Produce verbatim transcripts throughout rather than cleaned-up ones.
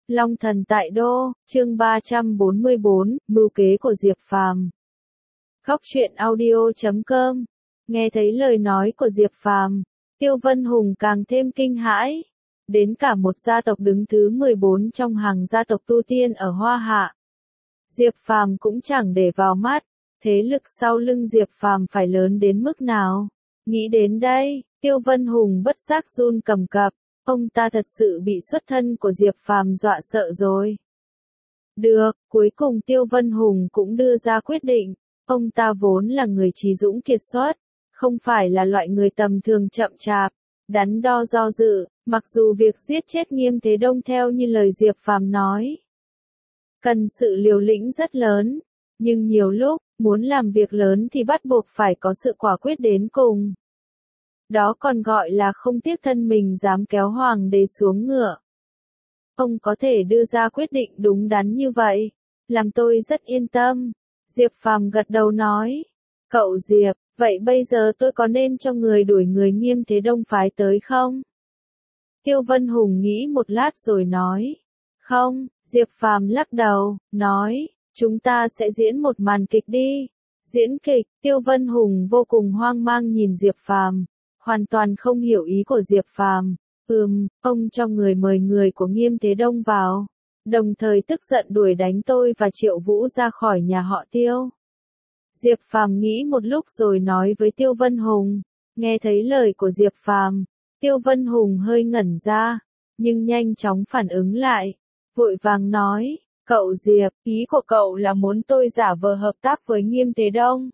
Long thần tại đô, chương ba trăm bốn mươi bốn, mưu kế của Diệp Phàm. Góc truyện audio chấm com. Nghe thấy lời nói của Diệp Phàm, Tiêu Vân Hùng càng thêm kinh hãi. Đến cả một gia tộc đứng thứ mười bốn trong hàng gia tộc tu tiên ở Hoa Hạ, Diệp Phàm cũng chẳng để vào mắt. Thế lực sau lưng Diệp Phàm phải lớn đến mức nào? Nghĩ đến đây, Tiêu Vân Hùng bất giác run cầm cập. Ông ta thật sự bị xuất thân của Diệp Phàm dọa sợ rồi. Được, cuối cùng Tiêu Vân Hùng cũng đưa ra quyết định. Ông ta vốn là người trí dũng kiệt xuất, không phải là loại người tầm thường chậm chạp, đắn đo do dự. Mặc dù việc giết chết Nghiêm Thế Đông theo như lời Diệp Phàm nói, cần sự liều lĩnh rất lớn, nhưng nhiều lúc, muốn làm việc lớn thì bắt buộc phải có sự quả quyết đến cùng. Đó còn gọi là không tiếc thân mình dám kéo hoàng đế xuống ngựa. Ông có thể đưa ra quyết định đúng đắn như vậy, làm tôi rất yên tâm. Diệp Phàm gật đầu nói, cậu Diệp, vậy bây giờ tôi có nên cho người đuổi người Nghiêm Thế Đông phái tới không? Tiêu Vân Hùng nghĩ một lát rồi nói, không. Diệp Phàm lắc đầu, nói, chúng ta sẽ diễn một màn kịch đi. Diễn kịch. Tiêu Vân Hùng vô cùng hoang mang nhìn Diệp Phàm, hoàn toàn không hiểu ý của Diệp Phàm. Ừm, ông cho người mời người của Nghiêm Thế Đông vào, đồng thời tức giận đuổi đánh tôi và Triệu Vũ ra khỏi nhà họ Tiêu. Diệp Phàm nghĩ một lúc rồi nói với Tiêu Vân Hùng. Nghe thấy lời của Diệp Phàm, Tiêu Vân Hùng hơi ngẩn ra, nhưng nhanh chóng phản ứng lại, vội vàng nói, cậu Diệp, ý của cậu là muốn tôi giả vờ hợp tác với Nghiêm Thế Đông?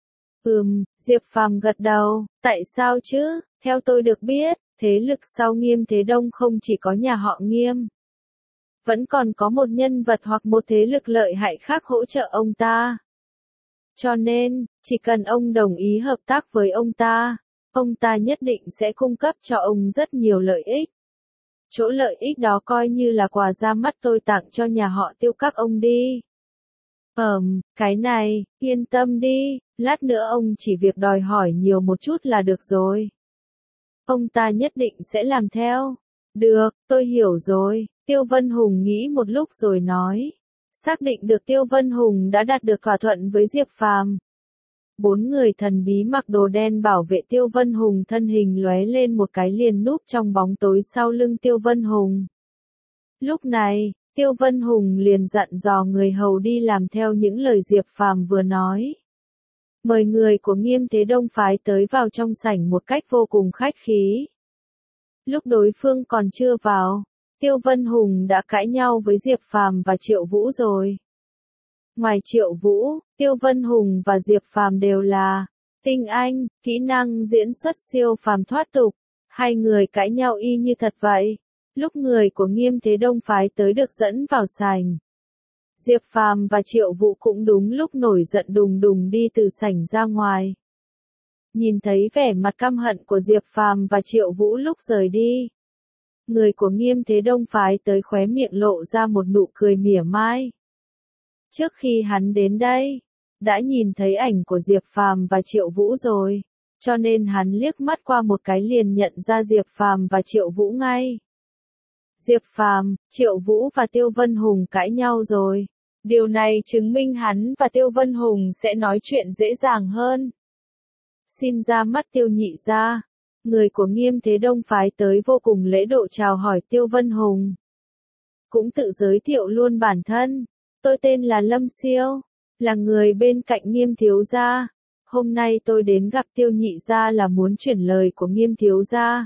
Ừm, Diệp Phàm gật đầu, tại sao chứ? Theo tôi được biết, thế lực sau Nghiêm Thế Đông không chỉ có nhà họ Nghiêm, vẫn còn có một nhân vật hoặc một thế lực lợi hại khác hỗ trợ ông ta. Cho nên, chỉ cần ông đồng ý hợp tác với ông ta, ông ta nhất định sẽ cung cấp cho ông rất nhiều lợi ích. Chỗ lợi ích đó coi như là quà ra mắt tôi tặng cho nhà họ Tiêu các ông đi. Ừm, cái này, yên tâm đi, lát nữa ông chỉ việc đòi hỏi nhiều một chút là được rồi. Ông ta nhất định sẽ làm theo. Được, tôi hiểu rồi. Tiêu Vân Hùng nghĩ một lúc rồi nói. Xác định được Tiêu Vân Hùng đã đạt được thỏa thuận với Diệp Phàm. Bốn người thần bí mặc đồ đen bảo vệ Tiêu Vân Hùng thân hình lóe lên một cái liền núp trong bóng tối sau lưng Tiêu Vân Hùng. Lúc này, Tiêu Vân Hùng liền dặn dò người hầu đi làm theo những lời Diệp Phàm vừa nói. Mời người của Nghiêm Thế Đông phái tới vào trong sảnh một cách vô cùng khách khí. Lúc đối phương còn chưa vào, Tiêu Vân Hùng đã cãi nhau với Diệp Phàm và Triệu Vũ rồi. Ngoài Triệu Vũ, Tiêu Vân Hùng và Diệp Phàm đều là tinh anh, kỹ năng diễn xuất siêu phàm thoát tục. Hai người cãi nhau y như thật vậy. Lúc người của Nghiêm Thế Đông phái tới được dẫn vào sảnh, Diệp Phàm và Triệu Vũ cũng đúng lúc nổi giận đùng đùng đi từ sảnh ra ngoài. Nhìn thấy vẻ mặt căm hận của Diệp Phàm và Triệu Vũ lúc rời đi, người của Nghiêm Thế Đông phái tới khóe miệng lộ ra một nụ cười mỉa mai. Trước khi hắn đến đây, đã nhìn thấy ảnh của Diệp Phàm và Triệu Vũ rồi, cho nên hắn liếc mắt qua một cái liền nhận ra Diệp Phàm và Triệu Vũ ngay. Diệp Phàm, Triệu Vũ và Tiêu Vân Hùng cãi nhau rồi. Điều này chứng minh hắn và Tiêu Vân Hùng sẽ nói chuyện dễ dàng hơn. Xin ra mắt Tiêu nhị gia. Người của Nghiêm Thế Đông phái tới vô cùng lễ độ chào hỏi Tiêu Vân Hùng. Cũng tự giới thiệu luôn bản thân. Tôi tên là Lâm Siêu, là người bên cạnh Nghiêm thiếu gia. Hôm nay tôi đến gặp Tiêu nhị gia là muốn chuyển lời của Nghiêm thiếu gia.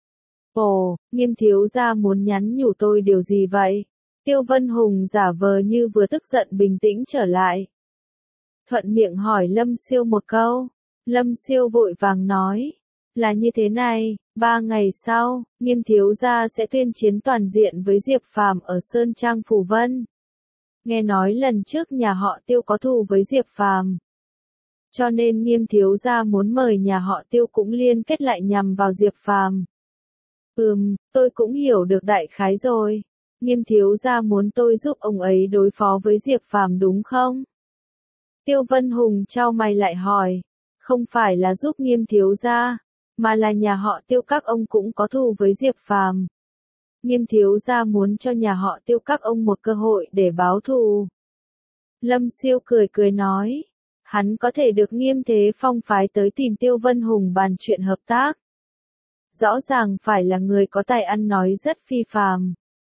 Ồ, Nghiêm thiếu gia muốn nhắn nhủ tôi điều gì vậy? Tiêu Vân Hùng giả vờ như vừa tức giận bình tĩnh trở lại. Thuận miệng hỏi Lâm Siêu một câu. Lâm Siêu vội vàng nói. Là như thế này, ba ngày sau, Nghiêm thiếu gia sẽ tuyên chiến toàn diện với Diệp Phàm ở Sơn Trang Phù Vân. Nghe nói lần trước nhà họ Tiêu có thù với Diệp Phàm, cho nên Nghiêm thiếu gia muốn mời nhà họ Tiêu cũng liên kết lại nhằm vào Diệp Phàm. Ừm, tôi cũng hiểu được đại khái rồi. Nghiêm thiếu gia muốn tôi giúp ông ấy đối phó với Diệp Phàm đúng không? Tiêu Vân Hùng chau mày lại hỏi. Không phải là giúp Nghiêm thiếu gia, mà là nhà họ Tiêu các ông cũng có thù với Diệp Phàm. Nghiêm thiếu gia muốn cho nhà họ Tiêu các ông một cơ hội để báo thù. Lâm Siêu cười cười nói, hắn có thể được Nghiêm Thế Phong phái tới tìm Tiêu Vân Hùng bàn chuyện hợp tác. Rõ ràng phải là người có tài ăn nói rất phi phàm.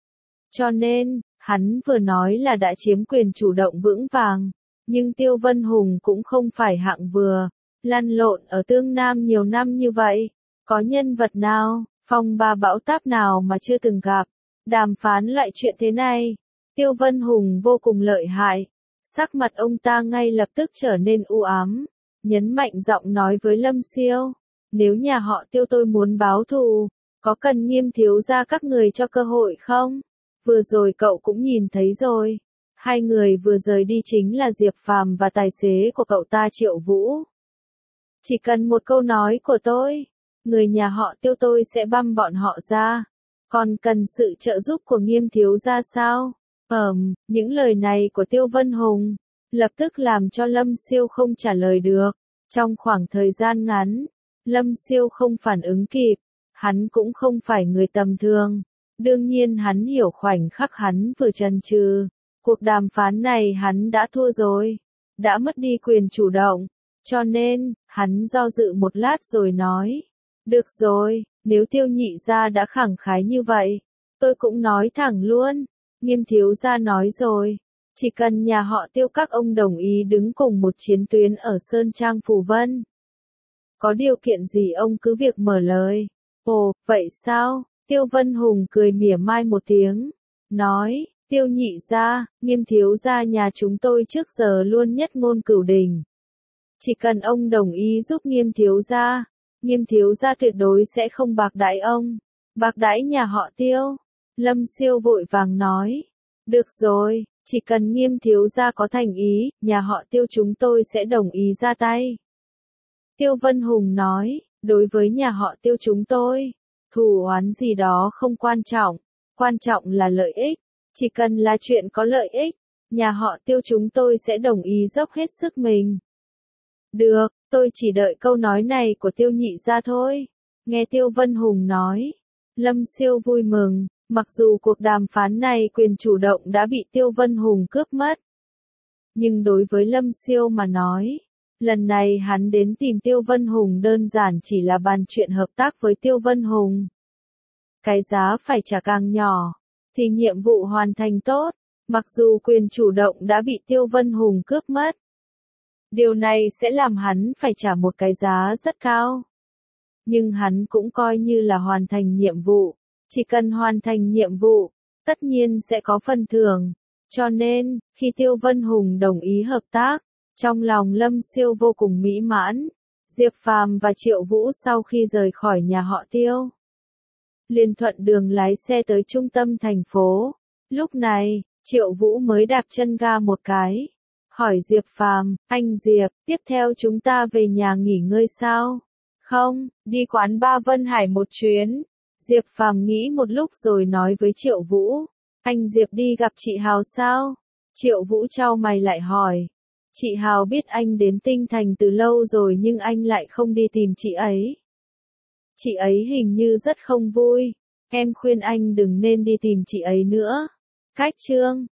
Cho nên, hắn vừa nói là đã chiếm quyền chủ động vững vàng, nhưng Tiêu Vân Hùng cũng không phải hạng vừa, lăn lộn ở Tương Nam nhiều năm như vậy, có nhân vật nào, phong ba bão táp nào mà chưa từng gặp, đàm phán lại chuyện thế này. Tiêu Vân Hùng vô cùng lợi hại, sắc mặt ông ta ngay lập tức trở nên u ám, nhấn mạnh giọng nói với Lâm Siêu, nếu nhà họ Tiêu tôi muốn báo thù, có cần Nghiêm thiếu gia các người cho cơ hội không? Vừa rồi cậu cũng nhìn thấy rồi, hai người vừa rời đi chính là Diệp Phàm và tài xế của cậu ta Triệu Vũ. Chỉ cần một câu nói của tôi, người nhà họ Tiêu tôi sẽ băm bọn họ ra, còn cần sự trợ giúp của Nghiêm thiếu gia sao? Ừm, những lời này của Tiêu Vân Hùng, lập tức làm cho Lâm Siêu không trả lời được. Trong khoảng thời gian ngắn, Lâm Siêu không phản ứng kịp, hắn cũng không phải người tầm thường. Đương nhiên hắn hiểu khoảnh khắc hắn vừa chần chừ, cuộc đàm phán này hắn đã thua rồi, đã mất đi quyền chủ động, cho nên, hắn do dự một lát rồi nói, được rồi, nếu Tiêu nhị gia đã khẳng khái như vậy, tôi cũng nói thẳng luôn. Nghiêm thiếu gia nói rồi, chỉ cần nhà họ Tiêu các ông đồng ý đứng cùng một chiến tuyến ở Sơn Trang Phù Vân. Có điều kiện gì ông cứ việc mở lời. Ồ, vậy sao? Tiêu Vân Hùng cười mỉa mai một tiếng, nói, Tiêu nhị gia, Nghiêm thiếu gia nhà chúng tôi trước giờ luôn nhất ngôn cửu đình. Chỉ cần ông đồng ý giúp Nghiêm thiếu gia, Nghiêm thiếu gia tuyệt đối sẽ không bạc đãi ông, bạc đãi nhà họ Tiêu. Lâm Siêu vội vàng nói, được rồi, chỉ cần Nghiêm thiếu gia có thành ý, nhà họ Tiêu chúng tôi sẽ đồng ý ra tay. Tiêu Vân Hùng nói, đối với nhà họ Tiêu chúng tôi, thù oán gì đó không quan trọng, quan trọng là lợi ích, chỉ cần là chuyện có lợi ích, nhà họ Tiêu chúng tôi sẽ đồng ý dốc hết sức mình. Được, tôi chỉ đợi câu nói này của Tiêu nhị gia thôi. Nghe Tiêu Vân Hùng nói, Lâm Siêu vui mừng, mặc dù cuộc đàm phán này quyền chủ động đã bị Tiêu Vân Hùng cướp mất. Nhưng đối với Lâm Siêu mà nói, lần này hắn đến tìm Tiêu Vân Hùng đơn giản chỉ là bàn chuyện hợp tác với Tiêu Vân Hùng. Cái giá phải trả càng nhỏ, thì nhiệm vụ hoàn thành tốt, mặc dù quyền chủ động đã bị Tiêu Vân Hùng cướp mất. Điều này sẽ làm hắn phải trả một cái giá rất cao. Nhưng hắn cũng coi như là hoàn thành nhiệm vụ, chỉ cần hoàn thành nhiệm vụ, tất nhiên sẽ có phần thưởng. Cho nên, khi Tiêu Vân Hùng đồng ý hợp tác, trong lòng Lâm Siêu vô cùng mỹ mãn. Diệp Phàm và Triệu Vũ sau khi rời khỏi nhà họ Tiêu, liền thuận đường lái xe tới trung tâm thành phố. Lúc này, Triệu Vũ mới đạp chân ga một cái, hỏi Diệp Phàm, anh Diệp, tiếp theo chúng ta về nhà nghỉ ngơi sao? Không, đi quán ba Vân Hải một chuyến. Diệp Phàm nghĩ một lúc rồi nói với Triệu Vũ, anh Diệp đi gặp chị Hào sao? Triệu Vũ chau mày lại hỏi, chị Hào biết anh đến Tinh Thành từ lâu rồi nhưng anh lại không đi tìm chị ấy. Chị ấy hình như rất không vui, em khuyên anh đừng nên đi tìm chị ấy nữa. Cách chương